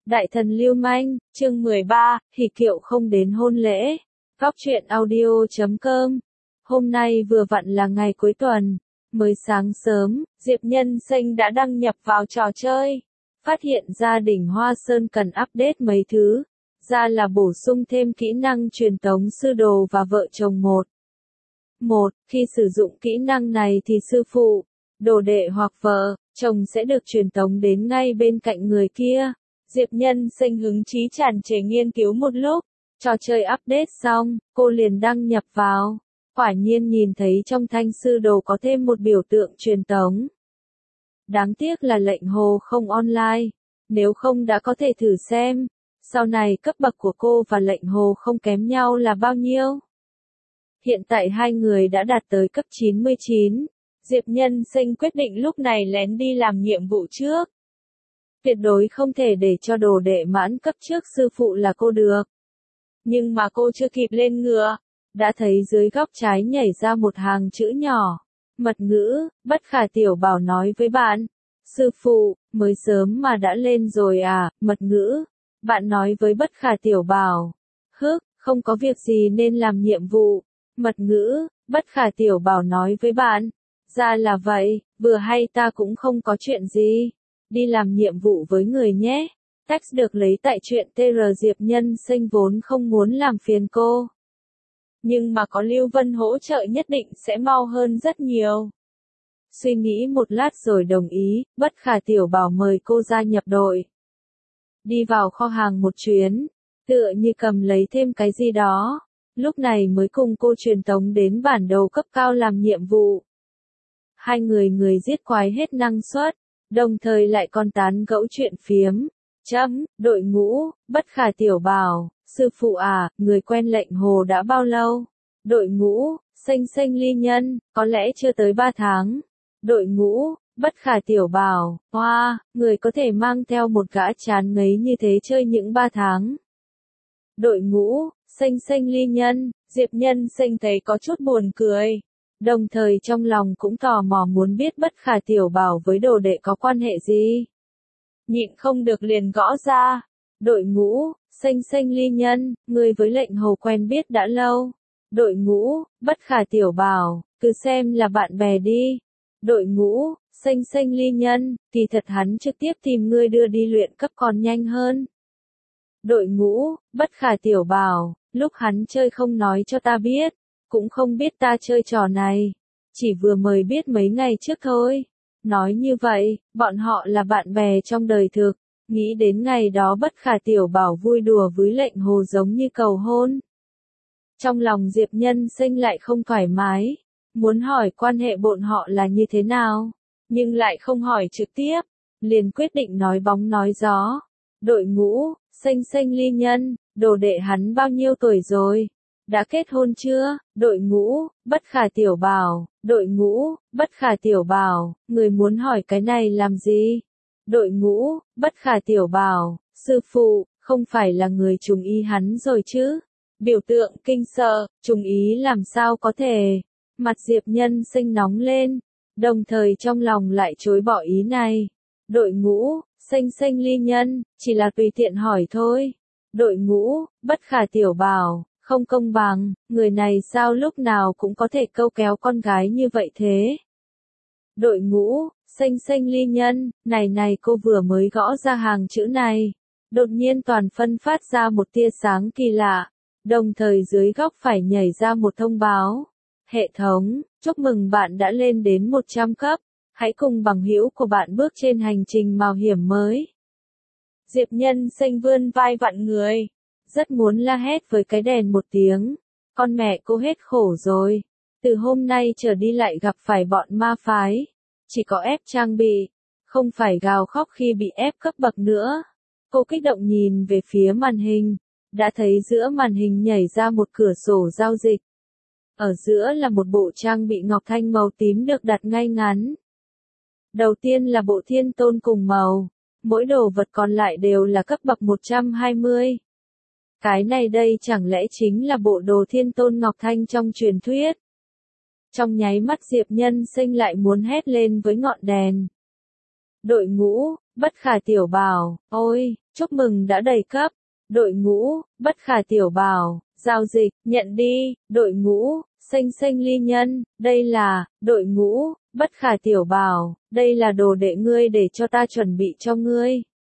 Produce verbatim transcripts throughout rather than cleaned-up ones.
Đại thần lưu manh, chương mười ba, hỉ kiệu không đến hôn lễ. Góc truyện audio chấm com. Hôm nay vừa vặn là ngày cuối tuần. Mới sáng sớm, Diệp Nhân Sinh đã đăng nhập vào trò chơi. Phát hiện gia đình Hoa Sơn cần update mấy thứ. Ra là bổ sung thêm kỹ năng truyền tống sư đồ và vợ chồng một. Một, khi sử dụng kỹ năng này thì sư phụ, đồ đệ hoặc vợ, chồng sẽ được truyền tống đến ngay bên cạnh người kia. Diệp Nhân Sinh hứng chí tràn trề nghiên cứu một lúc, trò chơi update xong, cô liền đăng nhập vào. Quả nhiên nhìn thấy trong thanh sư đồ có thêm một biểu tượng truyền tống. Đáng tiếc là lệnh hồ không online, nếu không đã có thể thử xem, sau này cấp bậc của cô và lệnh hồ không kém nhau là bao nhiêu. Hiện tại hai người đã đạt tới cấp chín mươi chín, Diệp Nhân Sinh quyết định lúc này lén đi làm nhiệm vụ trước. Tuyệt đối không thể để cho đồ đệ mãn cấp trước sư phụ là cô được. Nhưng mà cô chưa kịp lên ngựa, đã thấy dưới góc trái nhảy ra một hàng chữ nhỏ. Mật ngữ, bất khả tiểu bảo nói với bạn. Sư phụ, mới sớm mà đã lên rồi à, mật ngữ. Bạn nói với bất khả tiểu bảo. Hức, không có việc gì nên làm nhiệm vụ. Mật ngữ, bất khả tiểu bảo nói với bạn. Ra là vậy, vừa hay ta cũng không có chuyện gì. Đi làm nhiệm vụ với người nhé. Text được lấy tại truyện tê rờ Diệp Nhân Sinh vốn không muốn làm phiền cô. Nhưng mà có Lưu Vân hỗ trợ nhất định sẽ mau hơn rất nhiều. Suy nghĩ một lát rồi đồng ý, bất khả tiểu bảo mời cô gia nhập đội. Đi vào kho hàng một chuyến, tựa như cầm lấy thêm cái gì đó. Lúc này mới cùng cô truyền tống đến bản đồ cấp cao làm nhiệm vụ. Hai người người giết quái hết năng suất. Đồng thời lại còn tán gẫu chuyện phiếm. Chấm, đội ngũ, bất khả tiểu bảo, sư phụ à, người quen lệnh hồ đã bao lâu? Đội ngũ, xanh xanh ly nhân, có lẽ chưa tới ba tháng. Đội ngũ, bất khả tiểu bảo, hoa, người có thể mang theo một gã chán ngấy như thế chơi những ba tháng. Đội ngũ, xanh xanh ly nhân, Diệp Nhân Sinh thấy có chút buồn cười. Đồng thời trong lòng cũng tò mò muốn biết bất khả tiểu bảo với đồ đệ có quan hệ gì. Nhịn không được liền gõ ra. Đội ngũ, xanh xanh ly nhân, người với lệnh hồ quen biết đã lâu. Đội ngũ, bất khả tiểu bảo, cứ xem là bạn bè đi. Đội ngũ, xanh xanh ly nhân, thì thật hắn trực tiếp tìm ngươi đưa đi luyện cấp còn nhanh hơn. Đội ngũ, bất khả tiểu bảo, lúc hắn chơi không nói cho ta biết. Cũng không biết ta chơi trò này. Chỉ vừa mới biết mấy ngày trước thôi. Nói như vậy, bọn họ là bạn bè trong đời thực. Nghĩ đến ngày đó bất khả tiểu bảo vui đùa với lệnh hồ giống như cầu hôn. Trong lòng Diệp Nhân Sinh lại không thoải mái. Muốn hỏi quan hệ bọn họ là như thế nào. Nhưng lại không hỏi trực tiếp. Liền quyết định nói bóng nói gió. Đội ngũ, xanh xanh ly nhân, đồ đệ hắn bao nhiêu tuổi rồi? Đã kết hôn chưa? Đội ngũ, bất khả tiểu bảo, đội ngũ, bất khả tiểu bảo, người muốn hỏi cái này làm gì? Đội ngũ, bất khả tiểu bảo, sư phụ, không phải là người trùng ý hắn rồi chứ? Biểu tượng kinh sợ, trùng ý làm sao có thể? Mặt Diệp Nhân Sinh nóng lên, đồng thời trong lòng lại chối bỏ ý này. Đội ngũ, xanh xanh ly nhân, chỉ là tùy tiện hỏi thôi. Đội ngũ, bất khả tiểu bảo. Không công bằng, người này sao lúc nào cũng có thể câu kéo con gái như vậy thế? Đội ngũ, xanh xanh ly nhân, này này cô vừa mới gõ ra hàng chữ này. Đột nhiên toàn phân phát ra một tia sáng kỳ lạ. Đồng thời dưới góc phải nhảy ra một thông báo. Hệ thống, chúc mừng bạn đã lên đến một trăm cấp. Hãy cùng bằng hữu của bạn bước trên hành trình mạo hiểm mới. Diệp Nhân Sinh vươn vai vặn người. Rất muốn la hét với cái đèn một tiếng. Con mẹ cô hết khổ rồi. Từ hôm nay trở đi lại gặp phải bọn ma phái. Chỉ có ép trang bị. Không phải gào khóc khi bị ép cấp bậc nữa. Cô kích động nhìn về phía màn hình. Đã thấy giữa màn hình nhảy ra một cửa sổ giao dịch. Ở giữa là một bộ trang bị ngọc thanh màu tím được đặt ngay ngắn. Đầu tiên là bộ thiên tôn cùng màu. Mỗi đồ vật còn lại đều là cấp bậc một trăm hai mươi. Cái này đây chẳng lẽ chính là bộ đồ thiên tôn Ngọc Thanh trong truyền thuyết. Trong nháy mắt Diệp Nhân Sinh lại muốn hét lên với ngọn đèn. Đội ngũ, bất khả tiểu bảo, ôi, chúc mừng đã đầy cấp. Đội ngũ, bất khả tiểu bảo, giao dịch, nhận đi. Đội ngũ, xanh xanh ly nhân, đây là, đội ngũ, bất khả tiểu bảo, đây là đồ đệ ngươi để cho ta chuẩn bị cho ngươi.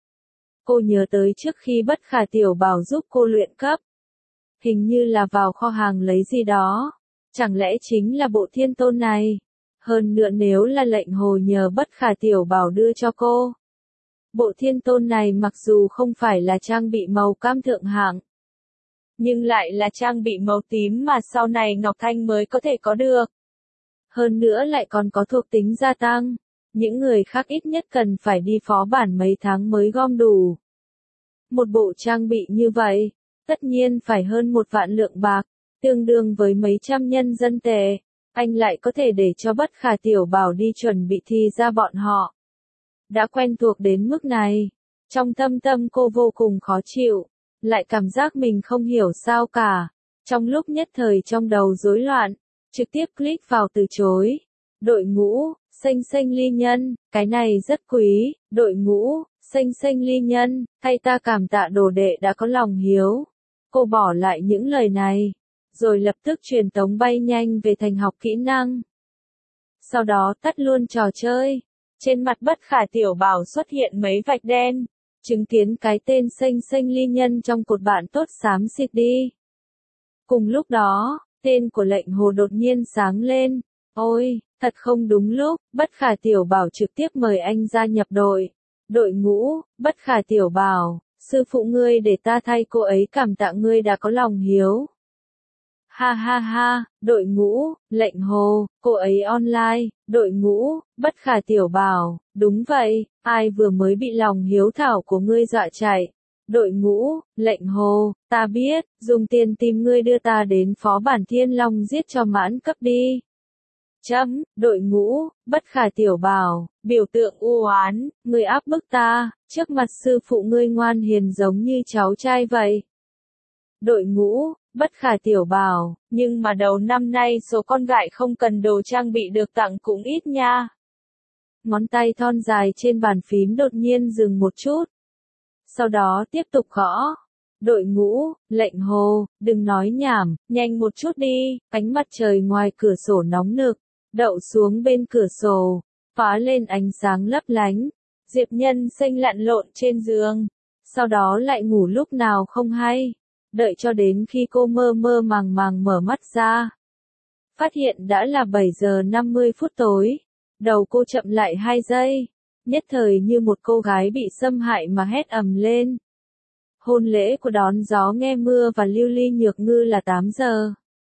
Cô nhớ tới trước khi bất khả tiểu bảo giúp cô luyện cấp. Hình như là vào kho hàng lấy gì đó. Chẳng lẽ chính là bộ thiên tôn này? Hơn nữa nếu là lệnh hồ nhờ bất khả tiểu bảo đưa cho cô. Bộ thiên tôn này mặc dù không phải là trang bị màu cam thượng hạng, nhưng lại là trang bị màu tím mà sau này Ngọc Thanh mới có thể có được. Hơn nữa lại còn có thuộc tính gia tăng. Những người khác ít nhất cần phải đi phó bản mấy tháng mới gom đủ. Một bộ trang bị như vậy, tất nhiên phải hơn một vạn lượng bạc, tương đương với mấy trăm nhân dân tệ. Anh lại có thể để cho bất khả tiểu bảo đi chuẩn bị thì ra bọn họ. Đã quen thuộc đến mức này, trong thâm tâm cô vô cùng khó chịu, lại cảm giác mình không hiểu sao cả. Trong lúc nhất thời trong đầu rối loạn, trực tiếp click vào từ chối. Đội ngũ, xanh xanh ly nhân, cái này rất quý. Đội ngũ, xanh xanh ly nhân, thay ta cảm tạ đồ đệ đã có lòng hiếu. Cô bỏ lại những lời này, rồi lập tức truyền tống bay nhanh về thành học kỹ năng. Sau đó tắt luôn trò chơi. Trên mặt bất khả tiểu bảo xuất hiện mấy vạch đen, chứng kiến cái tên xanh xanh ly nhân trong cột bạn tốt xám xịt đi. Cùng lúc đó, tên của lệnh hồ đột nhiên sáng lên. Ôi, thật không đúng lúc, bất khả tiểu bảo trực tiếp mời anh gia nhập đội. Đội ngũ, bất khả tiểu bảo, sư phụ ngươi để ta thay cô ấy cảm tạ ngươi đã có lòng hiếu. Ha ha ha, đội ngũ, lệnh hồ, cô ấy online. Đội ngũ, bất khả tiểu bảo, đúng vậy, ai vừa mới bị lòng hiếu thảo của ngươi dọa chạy. Đội ngũ, lệnh hồ, ta biết, dùng tiền tìm ngươi đưa ta đến phó bản thiên long giết cho mãn cấp đi. Chấm, đội ngũ, bất khả tiểu bảo, biểu tượng u oán, ngươi áp bức ta, trước mặt sư phụ ngươi ngoan hiền giống như cháu trai vậy. Đội ngũ, bất khả tiểu bảo, nhưng mà đầu năm nay số con gái không cần đồ trang bị được tặng cũng ít nha. Ngón tay thon dài trên bàn phím đột nhiên dừng một chút. Sau đó tiếp tục gõ. Đội ngũ, lệnh hồ, đừng nói nhảm, nhanh một chút đi. Ánh mặt trời ngoài cửa sổ nóng nực, đậu xuống bên cửa sổ, phá lên ánh sáng lấp lánh. Diệp Nhân Sinh lặn lộn trên giường, sau đó lại ngủ lúc nào không hay. Đợi cho đến khi cô mơ mơ màng màng mở mắt ra, phát hiện đã là bảy giờ năm mươi phút tối. Đầu cô chậm lại hai giây, nhất thời như một cô gái bị xâm hại mà hét ầm lên. Hôn lễ của Đón Gió Nghe Mưa và Lưu Ly Nhược Ngư là tám giờ.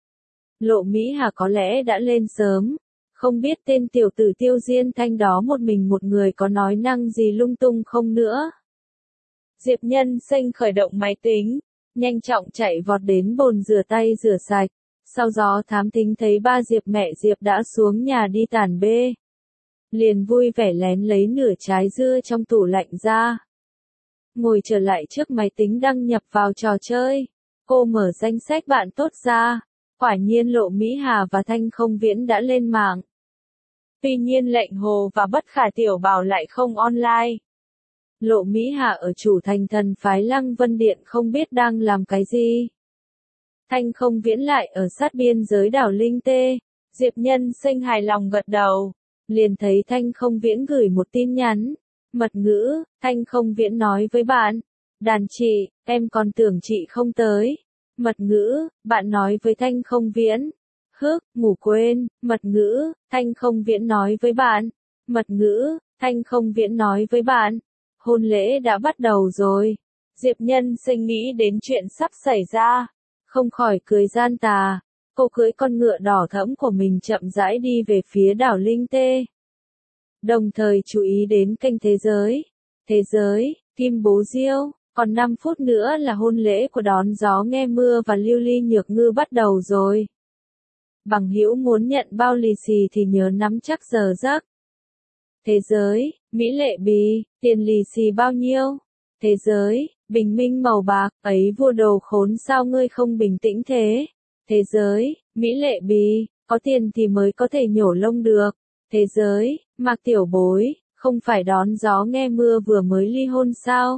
Lộ Mỹ Hà có lẽ đã lên sớm, không biết tên tiểu tử Tiêu Diên Thanh đó một mình một người có nói năng gì lung tung không nữa. Diệp Nhân Sinh khởi động máy tính, nhanh chóng chạy vọt đến bồn rửa tay rửa sạch. Sau gió thám thính thấy ba Diệp mẹ Diệp đã xuống nhà đi tản bê. Liền vui vẻ lén lấy nửa trái dưa trong tủ lạnh ra. Ngồi trở lại trước máy tính đăng nhập vào trò chơi. Cô mở danh sách bạn tốt ra. Quả nhiên Lộ Mỹ Hà và Thanh Không Viễn đã lên mạng. Tuy nhiên lệnh hồ và bất khả tiểu bảo lại không online. Lộ Mỹ Hà ở chủ thành thần phái Lăng Vân Điện không biết đang làm cái gì. Thanh Không Viễn lại ở sát biên giới đảo Linh Tê. Diệp Nhân Sinh hài lòng gật đầu. Liền thấy Thanh Không Viễn gửi một tin nhắn. Mật ngữ, Thanh Không Viễn nói với bạn. Đàn chị, em còn tưởng chị không tới. Mật ngữ, bạn nói với Thanh Không Viễn. Hức, ngủ quên. Mật ngữ, Thanh Không Viễn nói với bạn. Mật ngữ, Thanh Không Viễn nói với bạn. Hôn lễ đã bắt đầu rồi. Diệp Nhân Sinh nghĩ đến chuyện sắp xảy ra, không khỏi cười gian tà. Cô cưỡi con ngựa đỏ thẫm của mình chậm rãi đi về phía đảo Linh Tê. Đồng thời chú ý đến kênh Thế Giới. Thế Giới, Kim Bố Diêu, còn năm phút nữa là hôn lễ của Đón Gió Nghe Mưa và Lưu Ly Nhược Ngư bắt đầu rồi. Bằng hữu muốn nhận bao lì xì thì nhớ nắm chắc giờ giấc. Thế Giới, Mỹ Lệ Bì, tiền lì xì bao nhiêu? Thế Giới, bình minh màu bạc, ấy vua đồ khốn sao ngươi không bình tĩnh thế? Thế Giới, Mỹ Lệ Bì, có tiền thì mới có thể nhổ lông được. Thế Giới, Mạc Tiểu Bối, không phải Đón Gió Nghe Mưa vừa mới ly hôn sao?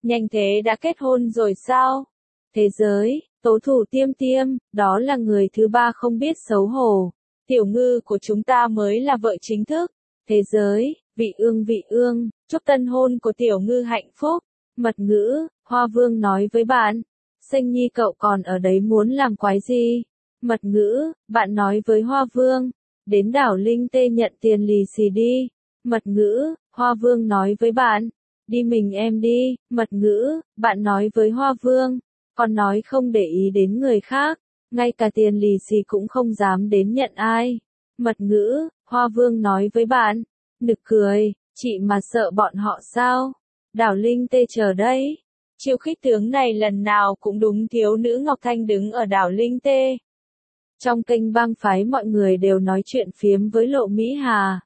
nhanh thế đã kết hôn rồi sao? Thế giới, tố thủ tiêm tiêm, đó là người thứ ba không biết xấu hổ. Tiểu ngư của chúng ta mới là vợ chính thức. Thế giới, vị ương vị ương, chúc tân hôn của tiểu ngư hạnh phúc. Mật ngữ, Hoa Vương nói với bạn. Xanh Nhi cậu còn ở đấy muốn làm quái gì? Mật ngữ, bạn nói với Hoa Vương. Đến đảo Linh Tê nhận tiền lì xì đi. Mật ngữ, Hoa Vương nói với bạn. Đi mình em đi. Mật ngữ, bạn nói với Hoa Vương. Còn nói không để ý đến người khác. Ngay cả tiền lì xì cũng không dám đến nhận ai. Mật ngữ, Hoa Vương nói với bạn. Nực cười, chị mà sợ bọn họ sao? Đảo Linh Tê chờ đây. Chiêu khích tướng này lần nào cũng đúng thiếu nữ Ngọc Thanh đứng ở đảo Linh Tê. Trong kênh bang phái mọi người đều nói chuyện phiếm với Lộ Mỹ Hà.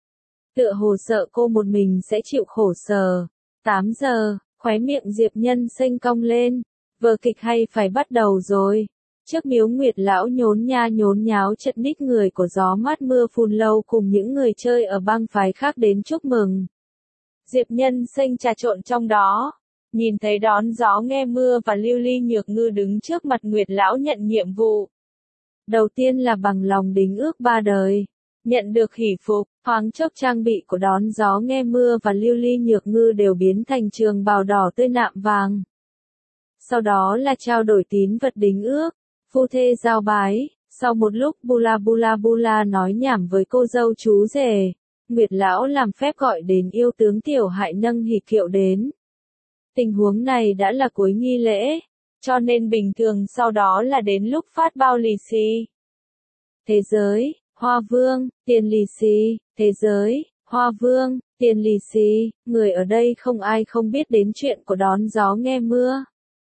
Tựa hồ sợ cô một mình sẽ chịu khổ sở. tám giờ, khóe miệng Diệp Nhân Sinh cong lên. Vở kịch hay phải bắt đầu rồi. Trước miếu Nguyệt lão nhốn nha nhốn nháo chật ních người của gió mát mưa phùn lâu cùng những người chơi ở bang phái khác đến chúc mừng. Diệp Nhân Sinh trà trộn trong đó. Nhìn thấy đón gió nghe mưa và Lưu Ly Nhược Ngư đứng trước mặt Nguyệt lão nhận nhiệm vụ. Đầu tiên là bằng lòng đính ước ba đời. Nhận được hỷ phục, thoáng chốc trang bị của đón gió nghe mưa và Lưu Ly Nhược Ngư đều biến thành trường bào đỏ tươi nạm vàng. Sau đó là trao đổi tín vật đính ước, phu thê giao bái. Sau một lúc bula bula bula nói nhảm với cô dâu chú rể, Nguyệt lão làm phép gọi đến yêu tướng Tiểu Hại nâng hỷ kiệu đến. Tình huống này đã là cuối nghi lễ, cho nên bình thường sau đó là đến lúc phát bao lì xì. Thế giới, Hoa Vương, tiền lì xì. Thế giới, Hoa Vương, tiền lì xì. Người ở đây không ai không biết đến chuyện của đón gió nghe mưa.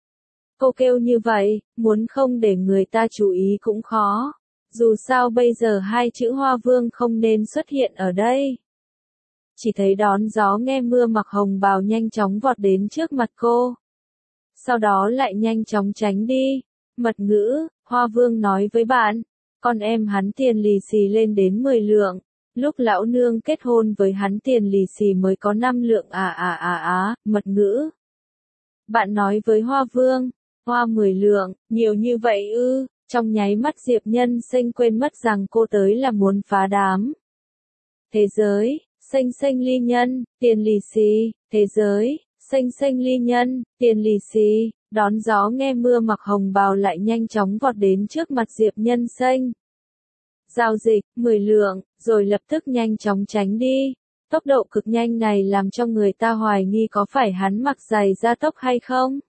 Cô kêu như vậy, muốn không để người ta chú ý cũng khó. Dù sao bây giờ hai chữ Hoa Vương không nên xuất hiện ở đây. Chỉ thấy đón gió nghe mưa mặc hồng bào nhanh chóng vọt đến trước mặt cô. Sau đó lại nhanh chóng tránh đi. Mật ngữ, Hoa Vương nói với bạn. Con em hắn tiền lì xì lên đến mười lượng. Lúc lão nương kết hôn với hắn tiền lì xì mới có năm lượng à à à à, mật ngữ. Bạn nói với Hoa Vương. Hoa mười lượng, nhiều như vậy ư, trong nháy mắt Diệp Nhân Sinh quên mất rằng cô tới là muốn phá đám. Thế giới, Sinh Sinh ly nhân, tiền lì xì. Thế giới, Sinh Sinh ly nhân, tiền lì xì. Đón gió nghe mưa mặc hồng bào lại nhanh chóng vọt đến trước mặt Diệp Nhân Sinh. Giao dịch, mười lượng, rồi lập tức nhanh chóng tránh đi. Tốc độ cực nhanh này làm cho người ta hoài nghi có phải hắn mặc giày gia tốc hay không.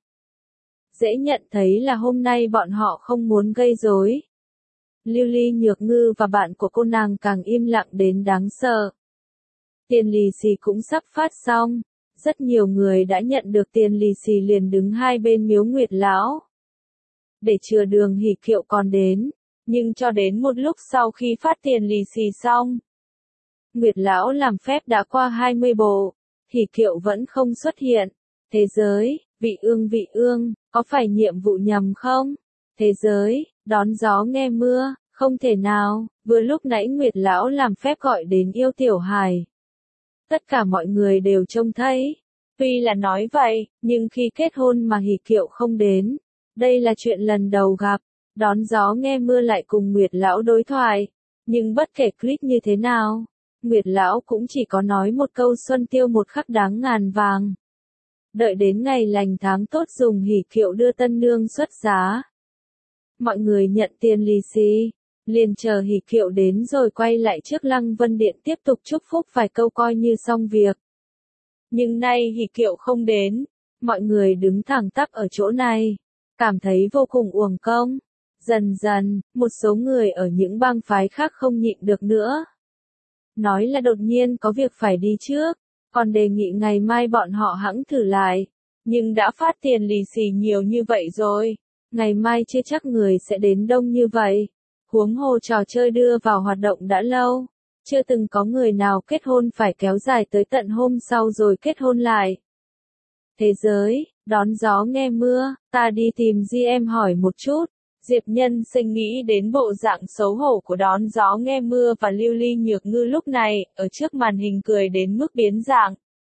Dễ nhận thấy là hôm nay bọn họ không muốn gây rối. Lưu Ly Nhược Ngư và bạn của cô nàng càng im lặng đến đáng sợ. Tiền lì xì cũng sắp phát xong. Rất nhiều người đã nhận được tiền lì xì liền đứng hai bên miếu Nguyệt lão. Để chừa đường hỷ kiệu còn đến. Nhưng cho đến một lúc sau khi phát tiền lì xì xong. Nguyệt lão làm phép đã qua hai mươi bộ. Hỷ kiệu vẫn không xuất hiện. Thế giới, vị ương vị ương, có phải nhiệm vụ nhầm không? Thế giới, đón gió nghe mưa, không thể nào, vừa lúc nãy Nguyệt lão làm phép gọi đến yêu Tiểu Hải. Tất cả mọi người đều trông thấy. Tuy là nói vậy, nhưng khi kết hôn mà hỷ kiệu không đến. Đây là chuyện lần đầu gặp. Đón gió nghe mưa lại cùng Nguyệt lão đối thoại. Nhưng bất kể clip như thế nào, Nguyệt lão cũng chỉ có nói một câu xuân tiêu một khắc đáng ngàn vàng. Đợi đến ngày lành tháng tốt dùng hỷ kiệu đưa tân nương xuất giá. Mọi người nhận tiền lì xì, liền chờ hỷ kiệu đến rồi quay lại trước Lăng Vân Điện tiếp tục chúc phúc vài câu coi như xong việc. Nhưng nay hỷ kiệu không đến, mọi người đứng thẳng tắp ở chỗ này, cảm thấy vô cùng uổng công. Dần dần, một số người ở những bang phái khác không nhịn được nữa. Nói là đột nhiên có việc phải đi trước, còn đề nghị ngày mai bọn họ hẵng thử lại. Nhưng đã phát tiền lì xì nhiều như vậy rồi, ngày mai chưa chắc người sẽ đến đông như vậy. Huống hồ trò chơi đưa vào hoạt động đã lâu, chưa từng có người nào kết hôn phải kéo dài tới tận hôm sau rồi kết hôn lại. Thế giới, đón gió nghe mưa, ta đi tìm Di em hỏi một chút. Diệp Nhân Sinh nghĩ đến bộ dạng xấu hổ của đón gió nghe mưa và Lưu Ly Nhược Ngư lúc này, ở trước màn hình cười đến mức biến dạng.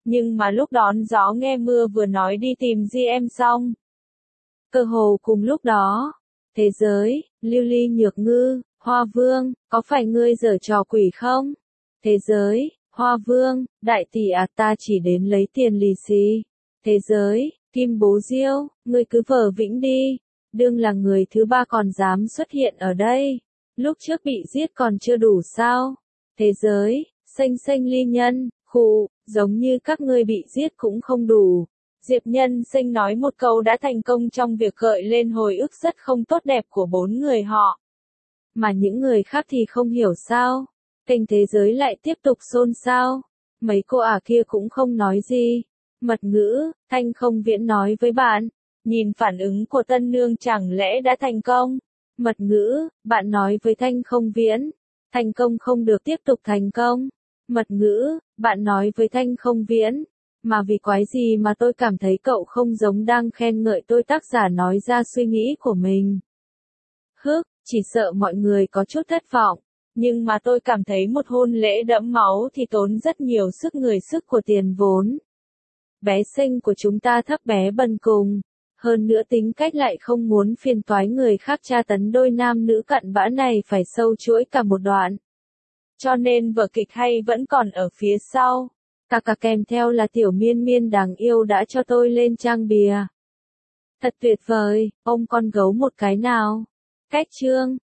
Nhưng mà lúc đón gió nghe mưa vừa nói đi tìm Di em xong. Cơ hồ cùng lúc đó. Thế giới, Lưu Ly Nhược Ngư, Hoa Vương, có phải ngươi giở trò quỷ không? Thế giới, Hoa Vương, đại tỷ à ta chỉ đến lấy tiền lì xì. Thế giới, Kim Bố Diêu, ngươi cứ vờ vĩnh đi. Đương là người thứ ba còn dám xuất hiện ở đây. Lúc trước bị giết còn chưa đủ sao? Thế giới, Xanh Xanh Ly Nhân, khụ, giống như các ngươi bị giết cũng không đủ. Diệp Nhân Sinh nói một câu đã thành công trong việc gợi lên hồi ức rất không tốt đẹp của bốn người họ. Mà những người khác thì không hiểu sao. Kênh thế giới lại tiếp tục xôn xao. Mấy cô ả kia cũng không nói gì. Mật ngữ, Thanh Không Viễn nói với bạn. Nhìn phản ứng của tân nương chẳng lẽ đã thành công. Mật ngữ, bạn nói với Thanh Không Viễn. Thành công không được tiếp tục thành công. Mật ngữ, bạn nói với Thanh Không Viễn. Mà vì quái gì mà tôi cảm thấy cậu không giống đang khen ngợi tôi, tác giả nói ra suy nghĩ của mình. Hức, chỉ sợ mọi người có chút thất vọng. Nhưng mà tôi cảm thấy một hôn lễ đẫm máu thì tốn rất nhiều sức người sức của tiền vốn. Bé Sinh của chúng ta thấp bé bần cùng. Hơn nữa tính cách lại không muốn phiền toái người khác, tra tấn đôi nam nữ cặn bã này phải sâu chuỗi cả một đoạn. Cho nên vở kịch hay vẫn còn ở phía sau. Cả cả kèm theo là tiểu miên miên đáng yêu đã cho tôi lên trang bìa. Thật tuyệt vời, ôm con gấu một cái nào. Cách chương.